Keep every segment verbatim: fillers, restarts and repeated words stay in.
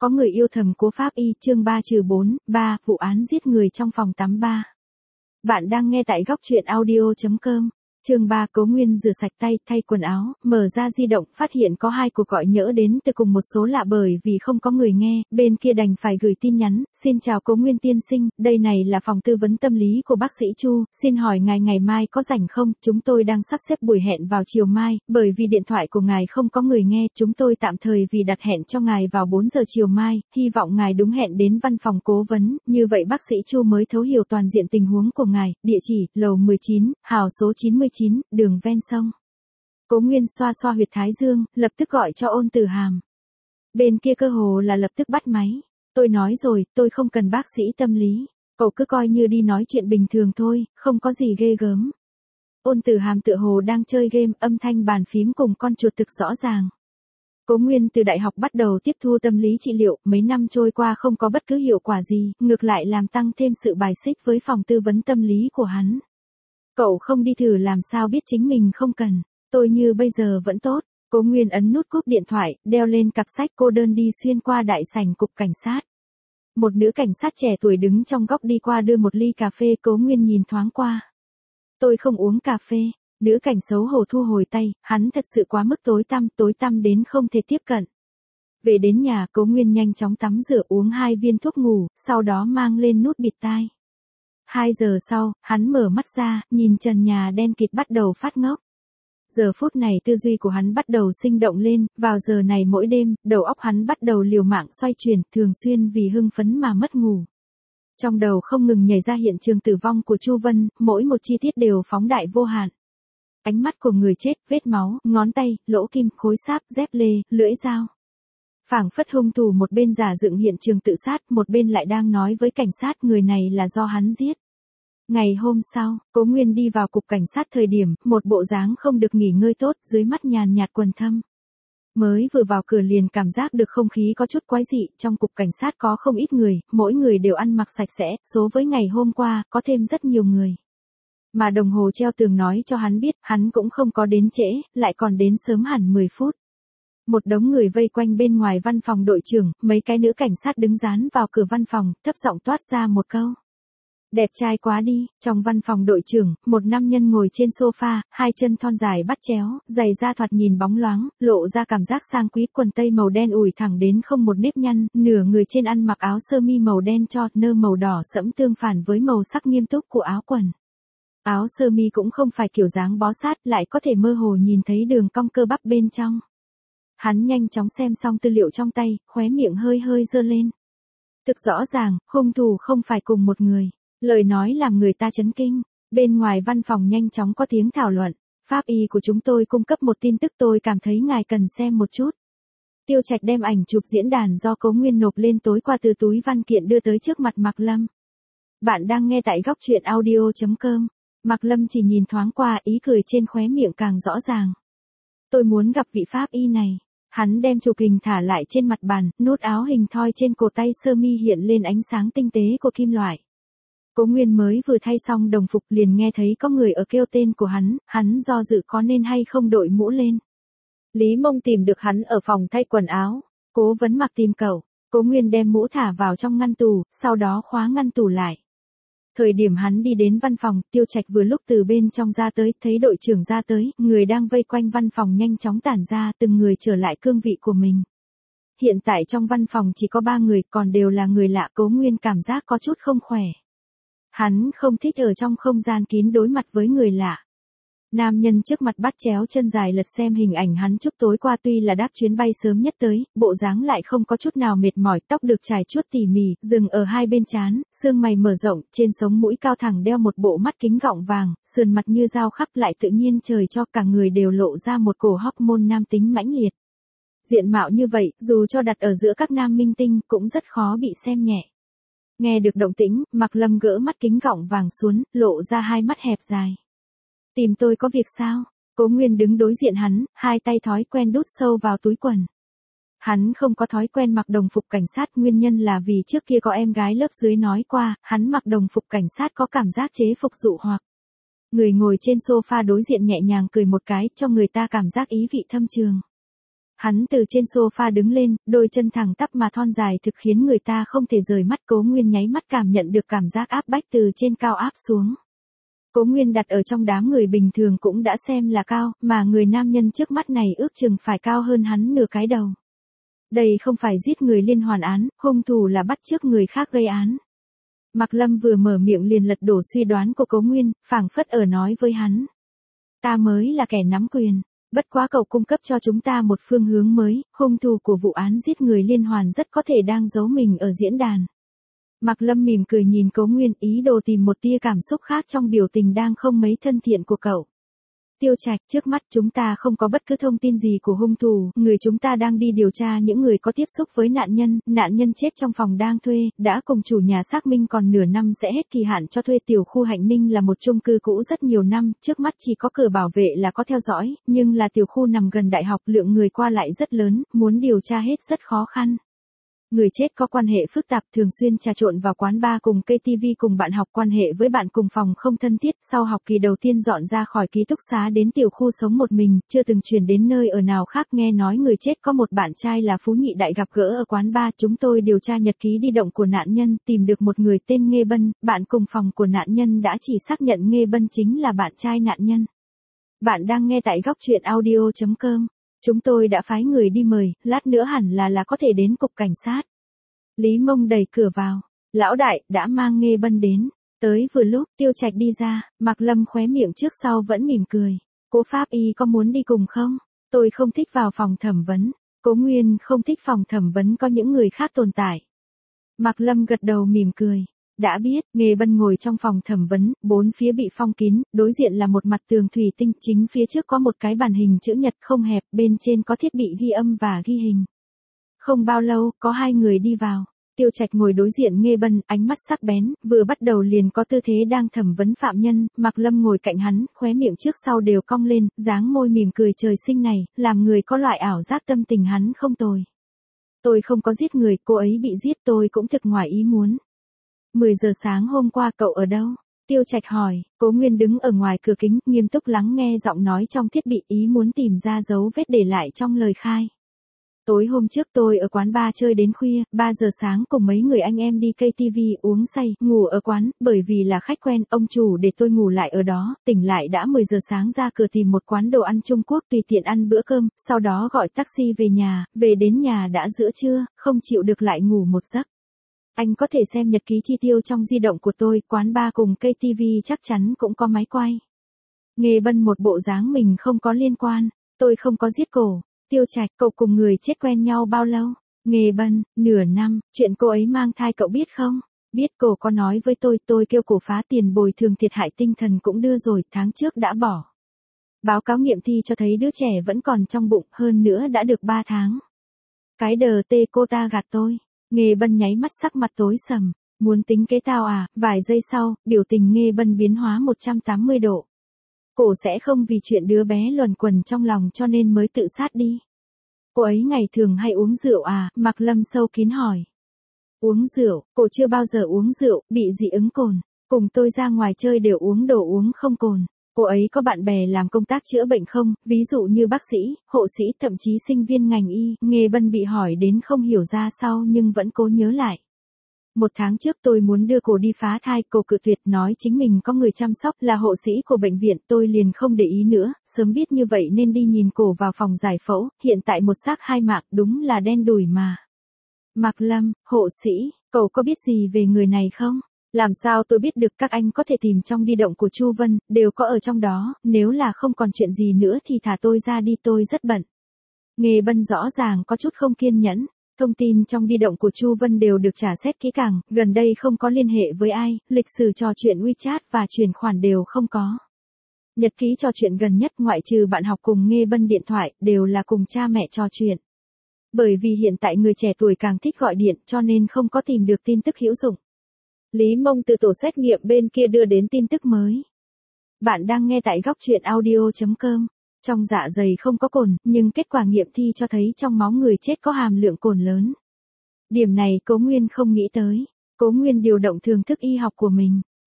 Có người yêu thầm Cố Pháp Y, chương ba trừ bốn, ba, vụ án giết người trong phòng tắm ba. Bạn đang nghe tại góc truyện audio chấm com. Chương ba, Cố Nguyên rửa sạch tay, thay quần áo, mở ra di động, phát hiện có hai cuộc gọi nhỡ đến từ cùng một số lạ, bởi vì không có người nghe, bên kia đành phải gửi tin nhắn. Xin chào Cố Nguyên tiên sinh, đây này là phòng tư vấn tâm lý của bác sĩ Chu, xin hỏi ngài ngày mai có rảnh không? Chúng tôi đang sắp xếp buổi hẹn vào chiều mai, bởi vì điện thoại của ngài không có người nghe, chúng tôi tạm thời vì đặt hẹn cho ngài vào bốn giờ chiều mai, hy vọng ngài đúng hẹn đến văn phòng cố vấn, như vậy bác sĩ Chu mới thấu hiểu toàn diện tình huống của ngài. Địa chỉ, lầu mười chín, hào số chín mươi chín, đường ven sông. Cố Nguyên xoa xoa huyệt thái dương, lập tức gọi cho Ôn Tử Hàm. Bên kia cơ hồ là lập tức bắt máy. Tôi nói rồi, tôi không cần bác sĩ tâm lý. Cậu cứ coi như đi nói chuyện bình thường thôi, không có gì ghê gớm. Ôn Tử Hàm tựa hồ đang chơi game, âm thanh bàn phím cùng con chuột thực rõ ràng. Cố Nguyên từ đại học bắt đầu tiếp thu tâm lý trị liệu, mấy năm trôi qua không có bất cứ hiệu quả gì, ngược lại làm tăng thêm sự bài xích với phòng tư vấn tâm lý của hắn. Cậu không đi thử làm sao biết chính mình không cần, tôi như bây giờ vẫn tốt. Cố Nguyên ấn nút cúp điện thoại, đeo lên cặp sách cô đơn đi xuyên qua đại sảnh cục cảnh sát. Một nữ cảnh sát trẻ tuổi đứng trong góc đi qua đưa một ly cà phê. Cố Nguyên nhìn thoáng qua. Tôi không uống cà phê. Nữ cảnh xấu hổ thu hồi tay, hắn thật sự quá mức tối tăm, tối tăm đến không thể tiếp cận. Về đến nhà, Cố Nguyên nhanh chóng tắm rửa, uống hai viên thuốc ngủ, sau đó mang lên nút bịt tai. Hai giờ sau, hắn mở mắt ra, nhìn trần nhà đen kịt bắt đầu phát ngốc. Giờ phút này tư duy của hắn bắt đầu sinh động lên, vào giờ này mỗi đêm, đầu óc hắn bắt đầu liều mạng xoay chuyển, thường xuyên vì hưng phấn mà mất ngủ. Trong đầu không ngừng nhảy ra hiện trường tử vong của Chu Vân, mỗi một chi tiết đều phóng đại vô hạn. Ánh mắt của người chết, vết máu, ngón tay, lỗ kim, khối sáp, dép lê, lưỡi dao. Phảng phất hung thủ một bên giả dựng hiện trường tự sát, một bên lại đang nói với cảnh sát người này là do hắn giết. Ngày hôm sau, Cố Nguyên đi vào cục cảnh sát thời điểm, một bộ dáng không được nghỉ ngơi tốt, dưới mắt nhàn nhạt quầng thâm. Mới vừa vào cửa liền cảm giác được không khí có chút quái dị, trong cục cảnh sát có không ít người, mỗi người đều ăn mặc sạch sẽ, số với ngày hôm qua, có thêm rất nhiều người. Mà đồng hồ treo tường nói cho hắn biết, hắn cũng không có đến trễ, lại còn đến sớm hẳn mười phút. Một đống người vây quanh bên ngoài văn phòng đội trưởng, mấy cái nữ cảnh sát đứng dán vào cửa văn phòng, thấp giọng toát ra một câu. Đẹp trai quá đi. Trong văn phòng đội trưởng, một nam nhân ngồi trên sofa, hai chân thon dài bắt chéo, giày da thoạt nhìn bóng loáng, lộ ra cảm giác sang quý, quần tây màu đen ủi thẳng đến không một nếp nhăn, nửa người trên ăn mặc áo sơ mi màu đen cho, nơ màu đỏ sẫm tương phản với màu sắc nghiêm túc của áo quần. Áo sơ mi cũng không phải kiểu dáng bó sát, lại có thể mơ hồ nhìn thấy đường cong cơ bắp bên trong. Hắn nhanh chóng xem xong tư liệu trong tay, khóe miệng hơi hơi giơ lên. Thực rõ ràng, hung thủ không phải cùng một người. Lời nói làm người ta chấn kinh. Bên ngoài văn phòng nhanh chóng có tiếng thảo luận. Pháp y của chúng tôi cung cấp một tin tức, tôi cảm thấy ngài cần xem một chút. Tiêu Trạch đem ảnh chụp diễn đàn do Cố Nguyên nộp lên tối qua từ túi văn kiện đưa tới trước mặt Mạc Lâm. Bạn đang nghe tại góc truyện audio chấm com. Mạc Lâm chỉ nhìn thoáng qua, ý cười trên khóe miệng càng rõ ràng. Tôi muốn gặp vị pháp y này. Hắn đem chụp hình thả lại trên mặt bàn, nút áo hình thoi trên cổ tay sơ mi hiện lên ánh sáng tinh tế của kim loại. Cố Nguyên mới vừa thay xong đồng phục liền nghe thấy có người ở kêu tên của hắn, hắn do dự có nên hay không đội mũ lên. Lý Mông tìm được hắn ở phòng thay quần áo. Cố vấn Mặc tìm cậu. Cố Nguyên đem mũ thả vào trong ngăn tủ, sau đó khóa ngăn tủ lại. Thời điểm hắn đi đến văn phòng, Tiêu Trạch vừa lúc từ bên trong ra tới, thấy đội trưởng ra tới, người đang vây quanh văn phòng nhanh chóng tản ra, từng người trở lại cương vị của mình. Hiện tại trong văn phòng chỉ có ba người, còn đều là người lạ. Cố Nguyên cảm giác có chút không khỏe. Hắn không thích ở trong không gian kín đối mặt với người lạ. Nam nhân trước mặt bắt chéo chân dài lật xem hình ảnh hắn chúc tối qua, tuy là đáp chuyến bay sớm nhất tới, bộ dáng lại không có chút nào mệt mỏi, tóc được chải chuốt tỉ mỉ, dừng ở hai bên trán, xương mày mở rộng, trên sống mũi cao thẳng đeo một bộ mắt kính gọng vàng, sườn mặt như dao khắc lại tự nhiên trời cho, cả người đều lộ ra một cổ hormone nam tính mãnh liệt. Diện mạo như vậy, dù cho đặt ở giữa các nam minh tinh, cũng rất khó bị xem nhẹ. Nghe được động tĩnh, Mạc Lâm gỡ mắt kính gọng vàng xuống, lộ ra hai mắt hẹp dài. Tìm tôi có việc sao? Cố Nguyên đứng đối diện hắn, hai tay thói quen đút sâu vào túi quần. Hắn không có thói quen mặc đồng phục cảnh sát, nguyên nhân là vì trước kia có em gái lớp dưới nói qua, hắn mặc đồng phục cảnh sát có cảm giác chế phục dụ hoặc. Người ngồi trên sofa đối diện nhẹ nhàng cười một cái, cho người ta cảm giác ý vị thâm trường. Hắn từ trên sofa đứng lên, đôi chân thẳng tắp mà thon dài thực khiến người ta không thể rời mắt. Cố Nguyên nháy mắt cảm nhận được cảm giác áp bách từ trên cao áp xuống. Cố Nguyên đặt ở trong đám người bình thường cũng đã xem là cao, mà người nam nhân trước mắt này ước chừng phải cao hơn hắn nửa cái đầu. Đây không phải giết người liên hoàn án, hung thủ là bắt chước người khác gây án. Mạc Lâm vừa mở miệng liền lật đổ suy đoán của Cố Nguyên, phảng phất ở nói với hắn. Ta mới là kẻ nắm quyền, bất quá cậu cung cấp cho chúng ta một phương hướng mới, hung thủ của vụ án giết người liên hoàn rất có thể đang giấu mình ở diễn đàn. Mạc Lâm mỉm cười nhìn Cố Nguyên, ý đồ tìm một tia cảm xúc khác trong biểu tình đang không mấy thân thiện của cậu. Tiêu Trạch, trước mắt chúng ta không có bất cứ thông tin gì của hung thủ, người chúng ta đang đi điều tra những người có tiếp xúc với nạn nhân, nạn nhân chết trong phòng đang thuê, đã cùng chủ nhà xác minh còn nửa năm sẽ hết kỳ hạn cho thuê. Tiểu khu Hạnh Ninh là một chung cư cũ rất nhiều năm, trước mắt chỉ có cửa bảo vệ là có theo dõi, nhưng là tiểu khu nằm gần đại học, lượng người qua lại rất lớn, muốn điều tra hết rất khó khăn. Người chết có quan hệ phức tạp, thường xuyên trà trộn vào quán bar cùng ca tê vê cùng bạn học, quan hệ với bạn cùng phòng không thân thiết, sau học kỳ đầu tiên dọn ra khỏi ký túc xá đến tiểu khu sống một mình, chưa từng chuyển đến nơi ở nào khác. Nghe nói người chết có một bạn trai là Phú Nhị Đại gặp gỡ ở quán bar, chúng tôi điều tra nhật ký đi động của nạn nhân, tìm được một người tên Nghê Bân, bạn cùng phòng của nạn nhân đã chỉ xác nhận Nghê Bân chính là bạn trai nạn nhân. Bạn đang nghe tại góc truyện audio chấm com. Chúng tôi đã phái người đi mời, lát nữa hẳn là là có thể đến cục cảnh sát. Lý Mông đẩy cửa vào. Lão đại, đã mang Nghê Bân đến. Tới vừa lúc, Tiêu Trạch đi ra, Mạc Lâm khóe miệng trước sau vẫn mỉm cười. Cố Pháp Y có muốn đi cùng không? Tôi không thích vào phòng thẩm vấn. Cố Nguyên không thích phòng thẩm vấn có những người khác tồn tại. Mạc Lâm gật đầu mỉm cười. Đã biết, Nghê Bân ngồi trong phòng thẩm vấn, bốn phía bị phong kín, đối diện là một mặt tường thủy tinh, chính phía trước có một cái bàn hình chữ nhật không hẹp, bên trên có thiết bị ghi âm và ghi hình. Không bao lâu, có hai người đi vào. Tiêu Trạch ngồi đối diện Nghê Bân, ánh mắt sắc bén, vừa bắt đầu liền có tư thế đang thẩm vấn phạm nhân. Mạc Lâm ngồi cạnh hắn, khóe miệng trước sau đều cong lên, dáng môi mỉm cười trời sinh này, làm người có loại ảo giác tâm tình hắn không tồi. Tôi không có giết người, cô ấy bị giết, tôi cũng thực ngoài ý muốn. mười giờ sáng hôm qua cậu ở đâu? Tiêu Trạch hỏi. Cố Nguyên đứng ở ngoài cửa kính, nghiêm túc lắng nghe giọng nói trong thiết bị, ý muốn tìm ra dấu vết để lại trong lời khai. Tối hôm trước tôi ở quán bar chơi đến khuya, ba giờ sáng cùng mấy người anh em đi ca tê vê uống say, ngủ ở quán, bởi vì là khách quen, ông chủ để tôi ngủ lại ở đó, tỉnh lại đã mười giờ sáng ra cửa tìm một quán đồ ăn Trung Quốc tùy tiện ăn bữa cơm, sau đó gọi taxi về nhà, về đến nhà đã giữa trưa, không chịu được lại ngủ một giấc. Anh có thể xem nhật ký chi tiêu trong di động của tôi, quán bar cùng ca tê vê chắc chắn cũng có máy quay. Nghê Bân một bộ dáng mình không có liên quan, tôi không có giết cổ. Tiêu Trạch, cậu cùng người chết quen nhau bao lâu? Nghê Bân, nửa năm, chuyện cô ấy mang thai cậu biết không? Biết, cổ có nói với tôi, tôi kêu cổ phá tiền bồi thường thiệt hại tinh thần cũng đưa rồi, tháng trước đã bỏ. Báo cáo nghiệm thi cho thấy đứa trẻ vẫn còn trong bụng, hơn nữa đã được ba tháng. Cái đờ tê cô ta gạt tôi. Nghê Bân nháy mắt sắc mặt tối sầm, muốn tính kế tao à? Vài giây sau, biểu tình Nghê Bân biến hóa một trăm tám mươi độ. Cổ sẽ không vì chuyện đứa bé luẩn quẩn trong lòng cho nên mới tự sát đi. Cô ấy ngày thường hay uống rượu à? Mạc Lâm sâu kín hỏi. Uống rượu, cổ chưa bao giờ uống rượu, bị dị ứng cồn. Cùng tôi ra ngoài chơi đều uống đồ uống không cồn. Cô ấy có bạn bè làm công tác chữa bệnh không? Ví dụ như bác sĩ, hộ sĩ, thậm chí sinh viên ngành y. Nghê Bân bị hỏi đến không hiểu ra sao nhưng vẫn cố nhớ lại. Một tháng trước tôi muốn đưa cô đi phá thai, cô cự tuyệt, nói chính mình có người chăm sóc là hộ sĩ của bệnh viện, tôi liền không để ý nữa, sớm biết như vậy nên đi nhìn cô vào phòng giải phẫu, hiện tại một xác hai mạng, đúng là đen đủi mà. Mạc Lâm, hộ sĩ, cậu có biết gì về người này không? Làm sao tôi biết được, các anh có thể tìm trong di động của Chu Vân, đều có ở trong đó, nếu là không còn chuyện gì nữa thì thả tôi ra đi, tôi rất bận. Nghê Bân rõ ràng có chút không kiên nhẫn. Thông tin trong di động của Chu Vân đều được trả xét kỹ càng, gần đây không có liên hệ với ai, lịch sử trò chuyện WeChat và chuyển khoản đều không có. Nhật ký trò chuyện gần nhất ngoại trừ bạn học cùng Nghê Bân điện thoại, đều là cùng cha mẹ trò chuyện. Bởi vì hiện tại người trẻ tuổi càng thích gọi điện cho nên không có tìm được tin tức hữu dụng. Lý Mông từ tổ xét nghiệm bên kia đưa đến tin tức mới. Bạn đang nghe tại góc truyện audio chấm com. Trong dạ dày không có cồn, nhưng kết quả nghiệm thi cho thấy trong máu người chết có hàm lượng cồn lớn. Điểm này Cố Nguyên không nghĩ tới. Cố Nguyên điều động thưởng thức y học của mình.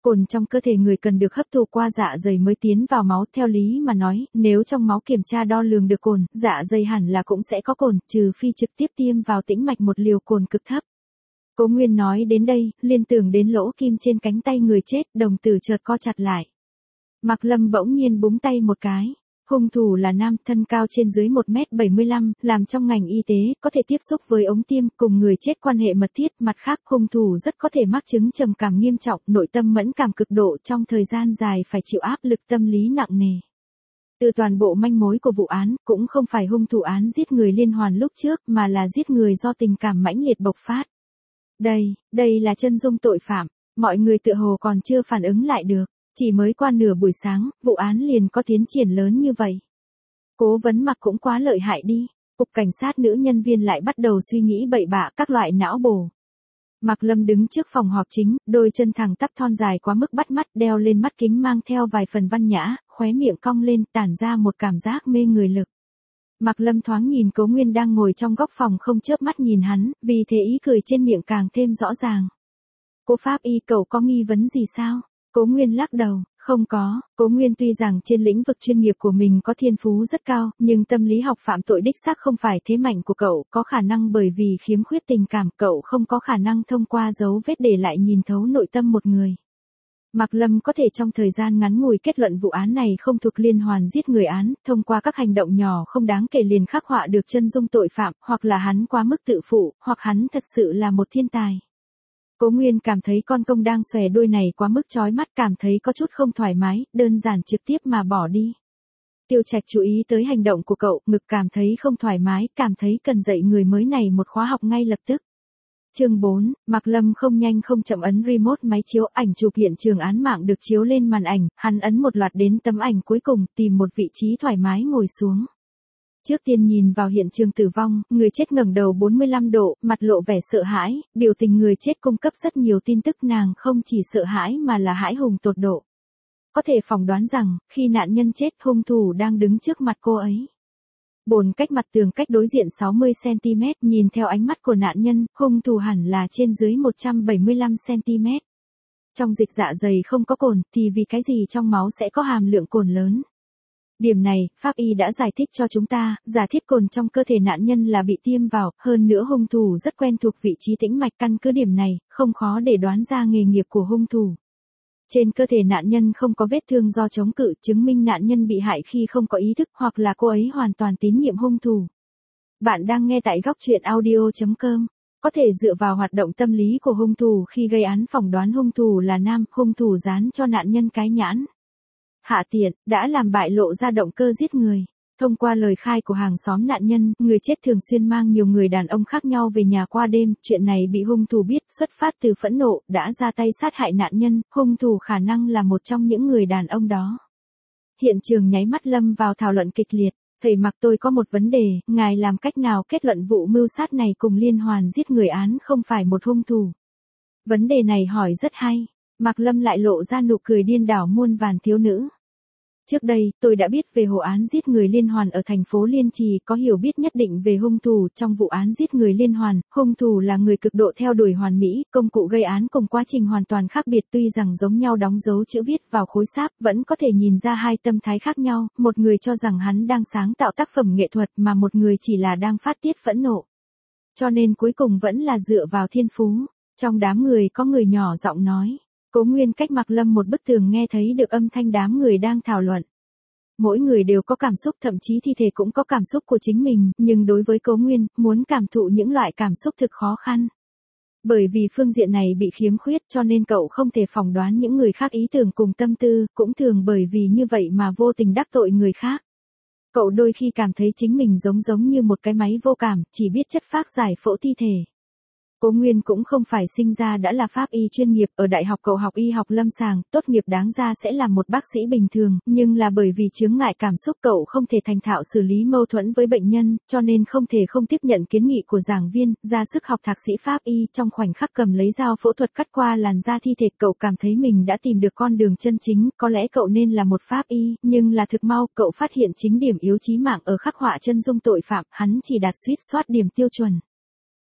Cồn trong cơ thể người cần được hấp thụ qua dạ dày mới tiến vào máu, theo lý mà nói, nếu trong máu kiểm tra đo lường được cồn, dạ dày hẳn là cũng sẽ có cồn, trừ phi trực tiếp tiêm vào tĩnh mạch một liều cồn cực thấp. Cố Nguyên nói đến đây, liên tưởng đến lỗ kim trên cánh tay người chết, đồng tử chợt co chặt lại. Mạc Lâm bỗng nhiên búng tay một cái. Hung thủ là nam, thân cao trên dưới một mét bảy mươi lăm, làm trong ngành y tế, có thể tiếp xúc với ống tiêm, cùng người chết quan hệ mật thiết. Mặt khác, hung thủ rất có thể mắc chứng trầm cảm nghiêm trọng, nội tâm mẫn cảm cực độ, trong thời gian dài phải chịu áp lực tâm lý nặng nề. Từ toàn bộ manh mối của vụ án, cũng không phải hung thủ án giết người liên hoàn lúc trước, mà là giết người do tình cảm mãnh liệt bộc phát. Đây, đây là chân dung tội phạm, mọi người tựa hồ còn chưa phản ứng lại được. Chỉ mới qua nửa buổi sáng, vụ án liền có tiến triển lớn như vậy. Cố vấn Mặc cũng quá lợi hại đi. Cục cảnh sát nữ nhân viên lại bắt đầu suy nghĩ bậy bạ các loại não bổ. Mạc Lâm đứng trước phòng họp chính, đôi chân thẳng tắp thon dài quá mức bắt mắt, đeo lên mắt kính mang theo vài phần văn nhã, khóe miệng cong lên, tản ra một cảm giác mê người lực. Mạc Lâm thoáng nhìn Cố Nguyên đang ngồi trong góc phòng không chớp mắt nhìn hắn, vì thế ý cười trên miệng càng thêm rõ ràng. Cô pháp y, cậu có nghi vấn gì sao? Cố Nguyên lắc đầu, không có. Cố Nguyên tuy rằng trên lĩnh vực chuyên nghiệp của mình có thiên phú rất cao, nhưng tâm lý học phạm tội đích xác không phải thế mạnh của cậu, có khả năng bởi vì khiếm khuyết tình cảm, cậu không có khả năng thông qua dấu vết để lại nhìn thấu nội tâm một người. Mạc Lâm có thể trong thời gian ngắn ngủi kết luận vụ án này không thuộc liên hoàn giết người án, thông qua các hành động nhỏ không đáng kể liền khắc họa được chân dung tội phạm, hoặc là hắn quá mức tự phụ, hoặc hắn thật sự là một thiên tài. Cố Nguyên cảm thấy con công đang xòe đuôi này quá mức chói mắt, cảm thấy có chút không thoải mái, đơn giản trực tiếp mà bỏ đi. Tiêu Trạch chú ý tới hành động của cậu, ngực cảm thấy không thoải mái, cảm thấy cần dạy người mới này một khóa học ngay lập tức. Chương bốn, Mạc Lâm không nhanh không chậm ấn remote máy chiếu, ảnh chụp hiện trường án mạng được chiếu lên màn ảnh, hắn ấn một loạt đến tấm ảnh cuối cùng, tìm một vị trí thoải mái ngồi xuống. Trước tiên nhìn vào hiện trường tử vong, người chết ngẩng đầu bốn mươi lăm độ, mặt lộ vẻ sợ hãi, biểu tình người chết cung cấp rất nhiều tin tức, nàng không chỉ sợ hãi mà là hãi hùng tột độ. Có thể phỏng đoán rằng, khi nạn nhân chết, hung thủ đang đứng trước mặt cô ấy. Bồn cách mặt tường cách đối diện sáu mươi xăng ti mét, nhìn theo ánh mắt của nạn nhân, hung thủ hẳn là trên dưới một trăm bảy mươi lăm xăng ti mét. Trong dịch dạ dày không có cồn, thì vì cái gì trong máu sẽ có hàm lượng cồn lớn? Điểm này, pháp y đã giải thích cho chúng ta, giả thiết cồn trong cơ thể nạn nhân là bị tiêm vào, hơn nữa hung thủ rất quen thuộc vị trí tĩnh mạch, căn cứ điểm này, không khó để đoán ra nghề nghiệp của hung thủ. Trên cơ thể nạn nhân không có vết thương do chống cự, chứng minh nạn nhân bị hại khi không có ý thức, hoặc là cô ấy hoàn toàn tín nhiệm hung thủ. Bạn đang nghe tại góc truyện audio chấm com. Có thể dựa vào hoạt động tâm lý của hung thủ khi gây án, phỏng đoán hung thủ là nam, hung thủ dán cho nạn nhân cái nhãn hạ tiện, đã làm bại lộ ra động cơ giết người. Thông qua lời khai của hàng xóm nạn nhân, người chết thường xuyên mang nhiều người đàn ông khác nhau về nhà qua đêm, chuyện này bị hung thủ biết, xuất phát từ phẫn nộ, đã ra tay sát hại nạn nhân, hung thủ khả năng là một trong những người đàn ông đó. Hiện trường nháy mắt lâm vào thảo luận kịch liệt. Thầy Mạc, tôi có một vấn đề, ngài làm cách nào kết luận vụ mưu sát này cùng liên hoàn giết người án không phải một hung thủ? Vấn đề này hỏi rất hay. Mạc Lâm lại lộ ra nụ cười điên đảo muôn vàn thiếu nữ. Trước đây, tôi đã biết về vụ án giết người liên hoàn ở thành phố Liên Trì, có hiểu biết nhất định về hung thủ. Trong vụ án giết người liên hoàn, hung thủ là người cực độ theo đuổi hoàn mỹ, công cụ gây án cùng quá trình hoàn toàn khác biệt, tuy rằng giống nhau đóng dấu chữ viết vào khối sáp, vẫn có thể nhìn ra hai tâm thái khác nhau, một người cho rằng hắn đang sáng tạo tác phẩm nghệ thuật mà một người chỉ là đang phát tiết phẫn nộ. Cho nên cuối cùng vẫn là dựa vào thiên phú. Trong đám người có người nhỏ giọng nói. Cố Nguyên cách Mạc Lâm một bức tường nghe thấy được âm thanh đám người đang thảo luận. Mỗi người đều có cảm xúc, thậm chí thi thể cũng có cảm xúc của chính mình, nhưng đối với Cố Nguyên, muốn cảm thụ những loại cảm xúc thực khó khăn. Bởi vì phương diện này bị khiếm khuyết cho nên cậu không thể phỏng đoán những người khác ý tưởng cùng tâm tư, cũng thường bởi vì như vậy mà vô tình đắc tội người khác. Cậu đôi khi cảm thấy chính mình giống giống như một cái máy vô cảm, chỉ biết chất phác giải phẫu thi thể. Cố Nguyên cũng không phải sinh ra đã là pháp y chuyên nghiệp, ở đại học cậu học y học lâm sàng, tốt nghiệp đáng ra sẽ là một bác sĩ bình thường, nhưng là bởi vì chướng ngại cảm xúc cậu không thể thành thạo xử lý mâu thuẫn với bệnh nhân, cho nên không thể không tiếp nhận kiến nghị của giảng viên, ra sức học thạc sĩ pháp y, trong khoảnh khắc cầm lấy dao phẫu thuật cắt qua làn da thi thể, cậu cảm thấy mình đã tìm được con đường chân chính, có lẽ cậu nên là một pháp y, nhưng là thực mau, cậu phát hiện chính điểm yếu chí mạng ở khắc họa chân dung tội phạm, hắn chỉ đạt suýt soát điểm tiêu chuẩn.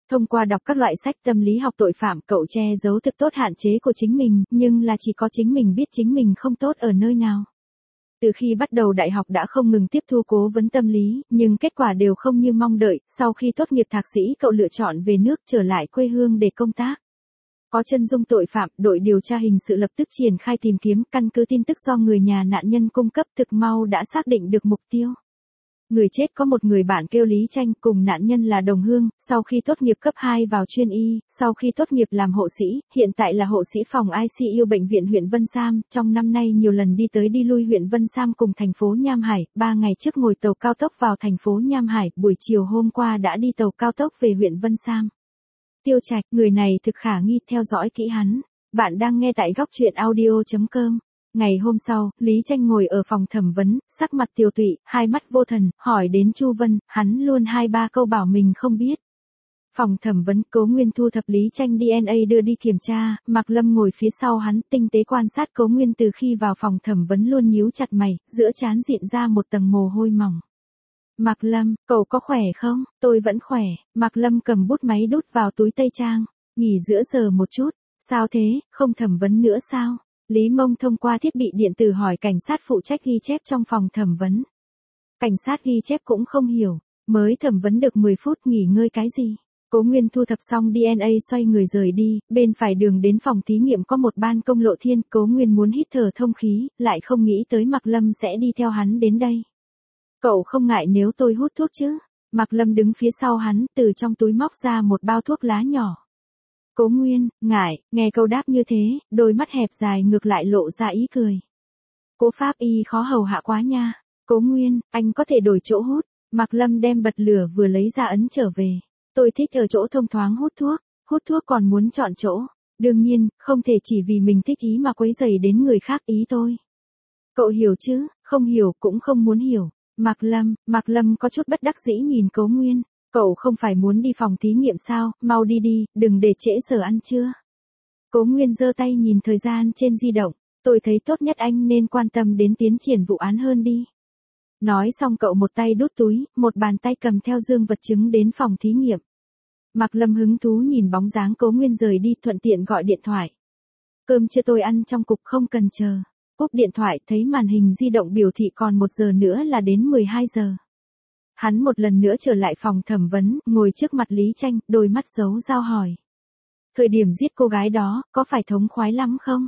Thông qua đọc các loại sách tâm lý học tội phạm, cậu che giấu thực tốt hạn chế của chính mình, nhưng là chỉ có chính mình biết chính mình không tốt ở nơi nào. Từ khi bắt đầu đại học đã không ngừng tiếp thu cố vấn tâm lý, nhưng kết quả đều không như mong đợi, sau khi tốt nghiệp thạc sĩ cậu lựa chọn về nước trở lại quê hương để công tác. Có chân dung tội phạm, đội điều tra hình sự lập tức triển khai tìm kiếm, căn cứ tin tức do người nhà nạn nhân cung cấp thực mau đã xác định được mục tiêu. Người chết có một người bạn kêu Lý Tranh, cùng nạn nhân là đồng hương, sau khi tốt nghiệp cấp hai vào chuyên y, sau khi tốt nghiệp làm hộ sĩ, hiện tại là hộ sĩ phòng i xê u bệnh viện huyện Vân Sam, trong năm nay nhiều lần đi tới đi lui huyện Vân Sam cùng thành phố Nham Hải, ba ngày trước ngồi tàu cao tốc vào thành phố Nham Hải, buổi chiều hôm qua đã đi tàu cao tốc về huyện Vân Sam. Tiêu Trạch, người này thực khả nghi, theo dõi kỹ hắn. Bạn đang nghe tại góc truyện audio chấm com. Ngày hôm sau, Lý Tranh ngồi ở phòng thẩm vấn, sắc mặt tiều tụy, hai mắt vô thần, hỏi đến Chu Vân, hắn luôn hai ba câu bảo mình không biết. Phòng thẩm vấn, Cố Nguyên thu thập Lý Tranh đê en a đưa đi kiểm tra, Mạc Lâm ngồi phía sau hắn, tinh tế quan sát Cố Nguyên từ khi vào phòng thẩm vấn luôn nhíu chặt mày, giữa trán diện ra một tầng mồ hôi mỏng. Mạc Lâm, cậu có khỏe không? Tôi vẫn khỏe. Mạc Lâm cầm bút máy đút vào túi tây trang, nghỉ giữa giờ một chút. Sao thế, không thẩm vấn nữa sao? Lý Mông thông qua thiết bị điện tử hỏi cảnh sát phụ trách ghi chép trong phòng thẩm vấn. Cảnh sát ghi chép cũng không hiểu, mới thẩm vấn được mười phút, nghỉ ngơi cái gì? Cố Nguyên thu thập xong đê en a xoay người rời đi, bên phải đường đến phòng thí nghiệm có một ban công lộ thiên, Cố Nguyên muốn hít thở thông khí, lại không nghĩ tới Mạc Lâm sẽ đi theo hắn đến đây. Cậu không ngại nếu tôi hút thuốc chứ? Mạc Lâm đứng phía sau hắn, từ trong túi móc ra một bao thuốc lá nhỏ. Cố Nguyên, ngại, nghe câu đáp như thế, đôi mắt hẹp dài ngược lại lộ ra ý cười. Cố pháp y khó hầu hạ quá nha. Cố Nguyên, anh có thể đổi chỗ hút. Mạc Lâm đem bật lửa vừa lấy ra ấn trở về. Tôi thích ở chỗ thông thoáng hút thuốc, hút thuốc còn muốn chọn chỗ. Đương nhiên, không thể chỉ vì mình thích ý mà quấy rầy đến người khác ý tôi. Cậu hiểu chứ, không hiểu cũng không muốn hiểu. Mạc Lâm, Mạc Lâm có chút bất đắc dĩ nhìn Cố Nguyên. Cậu không phải muốn đi phòng thí nghiệm sao, mau đi đi, đừng để trễ giờ ăn trưa. Cố Nguyên giơ tay nhìn thời gian trên di động, tôi thấy tốt nhất anh nên quan tâm đến tiến triển vụ án hơn đi. Nói xong cậu một tay đút túi, một bàn tay cầm theo dương vật chứng đến phòng thí nghiệm. Mạc Lâm hứng thú nhìn bóng dáng Cố Nguyên rời đi, thuận tiện gọi điện thoại. Cơm chưa tôi ăn trong cục, không cần chờ. Cúp điện thoại, thấy màn hình di động biểu thị còn một giờ nữa là đến mười hai giờ. Hắn một lần nữa trở lại phòng thẩm vấn, ngồi trước mặt Lý Tranh, đôi mắt giấu dao hỏi. Thời điểm giết cô gái đó, có phải thống khoái lắm không?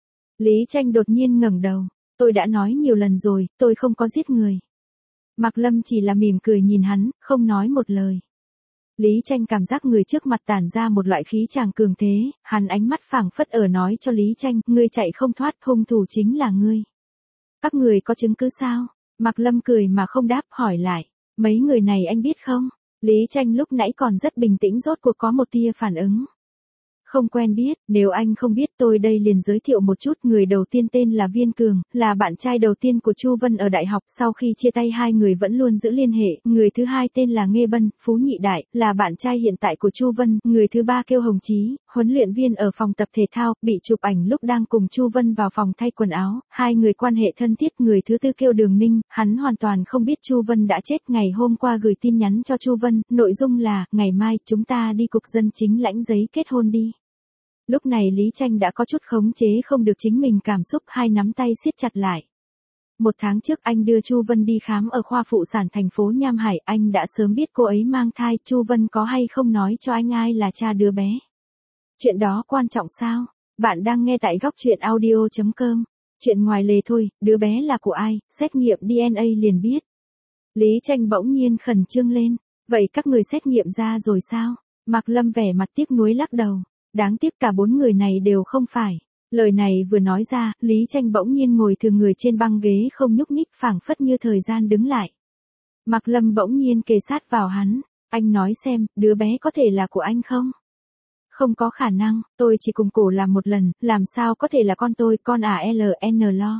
Lý Tranh đột nhiên ngẩng đầu. Tôi đã nói nhiều lần rồi, tôi không có giết người. Mạc Lâm chỉ là mỉm cười nhìn hắn, không nói một lời. Lý Tranh cảm giác người trước mặt tản ra một loại khí chàng cường thế, hắn ánh mắt phảng phất ở nói cho Lý Tranh, ngươi chạy không thoát, hung thủ chính là ngươi. Các người có chứng cứ sao? Mạc Lâm cười mà không đáp, hỏi lại. Mấy người này anh biết không? Lý Tranh lúc nãy còn rất bình tĩnh, rốt cuộc có một tia phản ứng. Không quen biết, nếu anh không biết tôi đây liền giới thiệu một chút. Người đầu tiên tên là Viên Cường, là bạn trai đầu tiên của Chu Vân ở đại học, sau khi chia tay hai người vẫn luôn giữ liên hệ. Người thứ hai tên là Nghê Bân, Phú Nhị Đại, là bạn trai hiện tại của Chu Vân. Người thứ ba kêu Hồng Chí, huấn luyện viên ở phòng tập thể thao, bị chụp ảnh lúc đang cùng Chu Vân vào phòng thay quần áo. Hai người quan hệ thân thiết. Người thứ tư kêu Đường Ninh, hắn hoàn toàn không biết Chu Vân đã chết. Ngày hôm qua gửi tin nhắn cho Chu Vân, nội dung là, ngày mai chúng ta đi cục dân chính lãnh giấy kết hôn đi. Lúc này Lý Tranh đã có chút khống chế không được chính mình cảm xúc, hai nắm tay siết chặt lại. Một tháng trước anh đưa Chu Vân đi khám ở khoa phụ sản thành phố Nham Hải, anh đã sớm biết cô ấy mang thai, Chu Vân có hay không nói cho anh ai là cha đứa bé. Chuyện đó quan trọng sao? Bạn đang nghe tại góc truyện audio chấm com. Chuyện ngoài lề thôi, đứa bé là của ai, xét nghiệm đê en a liền biết. Lý Tranh bỗng nhiên khẩn trương lên. Vậy các người xét nghiệm ra rồi sao? Mạc Lâm vẻ mặt tiếc nuối lắc đầu. Đáng tiếc cả bốn người này đều không phải. Lời này vừa nói ra, Lý Tranh bỗng nhiên ngồi thừa người trên băng ghế không nhúc nhích, phảng phất như thời gian đứng lại. Mạc Lâm bỗng nhiên kề sát vào hắn. Anh nói xem, đứa bé có thể là của anh không? Không có khả năng, tôi chỉ cùng cổ làm một lần, làm sao có thể là con tôi, con à lờ en lo.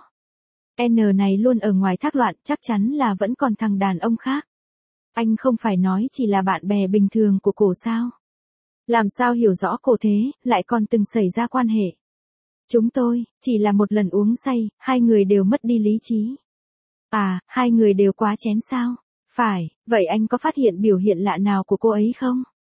N này luôn ở ngoài thác loạn, chắc chắn là vẫn còn thằng đàn ông khác. Anh không phải nói chỉ là bạn bè bình thường của cổ sao? Làm sao hiểu rõ cổ thế, lại còn từng xảy ra quan hệ. Chúng tôi, chỉ là một lần uống say, hai người đều mất đi lý trí. À, hai người đều quá chén sao? Phải, vậy anh có phát hiện biểu hiện lạ nào của cô ấy không?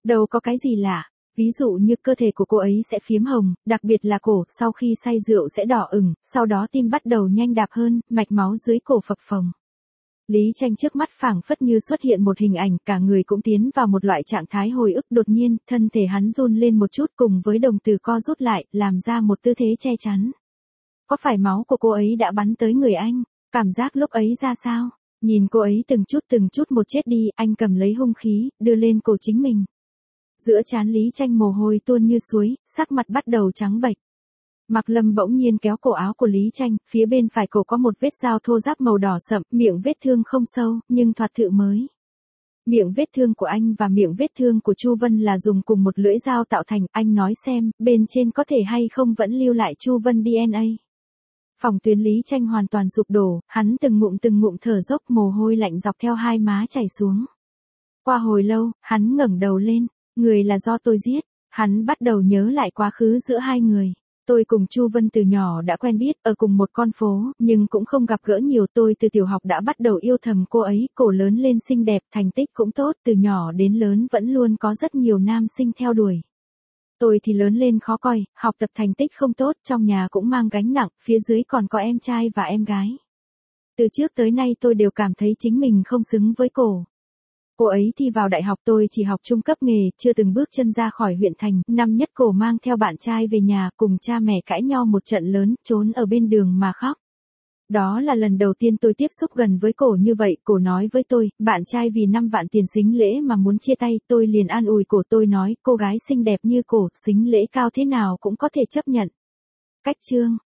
Đâu có cái gì lạ. Ví dụ như cơ thể của cô ấy sẽ phiếm hồng, đặc biệt là cổ, sau khi say rượu sẽ đỏ ửng, sau đó tim bắt đầu nhanh đạp hơn, mạch máu dưới cổ phập phồng. Lý Tranh trước mắt phảng phất như xuất hiện một hình ảnh, cả người cũng tiến vào một loại trạng thái hồi ức, đột nhiên, thân thể hắn run lên một chút cùng với đồng tử co rút lại, làm ra một tư thế che chắn. Có phải máu của cô ấy đã bắn tới người anh? Cảm giác lúc ấy ra sao? Nhìn cô ấy từng chút từng chút một chết đi, anh cầm lấy hung khí, đưa lên cổ chính mình. Giữa trán Lý Tranh mồ hôi tuôn như suối, sắc mặt bắt đầu trắng bệch. Mạc Lâm bỗng nhiên kéo cổ áo của Lý Tranh, phía bên phải cổ có một vết dao thô ráp màu đỏ sậm, miệng vết thương không sâu, nhưng thoạt thự mới. Miệng vết thương của anh và miệng vết thương của Chu Vân là dùng cùng một lưỡi dao tạo thành, anh nói xem, bên trên có thể hay không vẫn lưu lại Chu Vân đê en a. Phòng tuyến Lý Tranh hoàn toàn sụp đổ, hắn từng ngụm từng ngụm thở dốc, mồ hôi lạnh dọc theo hai má chảy xuống. Qua hồi lâu, hắn ngẩng đầu lên, người là do tôi giết, hắn bắt đầu nhớ lại quá khứ giữa hai người. Tôi cùng Chu Vân từ nhỏ đã quen biết, ở cùng một con phố, nhưng cũng không gặp gỡ nhiều. Tôi từ tiểu học đã bắt đầu yêu thầm cô ấy, cổ lớn lên xinh đẹp, thành tích cũng tốt, từ nhỏ đến lớn vẫn luôn có rất nhiều nam sinh theo đuổi. Tôi thì lớn lên khó coi, học tập thành tích không tốt, trong nhà cũng mang gánh nặng, phía dưới còn có em trai và em gái. Từ trước tới nay tôi đều cảm thấy chính mình không xứng với cổ. Cô ấy thi vào đại học, tôi chỉ học trung cấp nghề, chưa từng bước chân ra khỏi huyện thành. Năm nhất cổ mang theo bạn trai về nhà, cùng cha mẹ cãi nhau một trận lớn, trốn ở bên đường mà khóc. Đó là lần đầu tiên tôi tiếp xúc gần với cổ như vậy. Cổ nói với tôi, bạn trai vì năm vạn tiền sính lễ mà muốn chia tay. Tôi liền an ủi cổ, tôi nói, cô gái xinh đẹp như cổ, sính lễ cao thế nào cũng có thể chấp nhận. Cách chương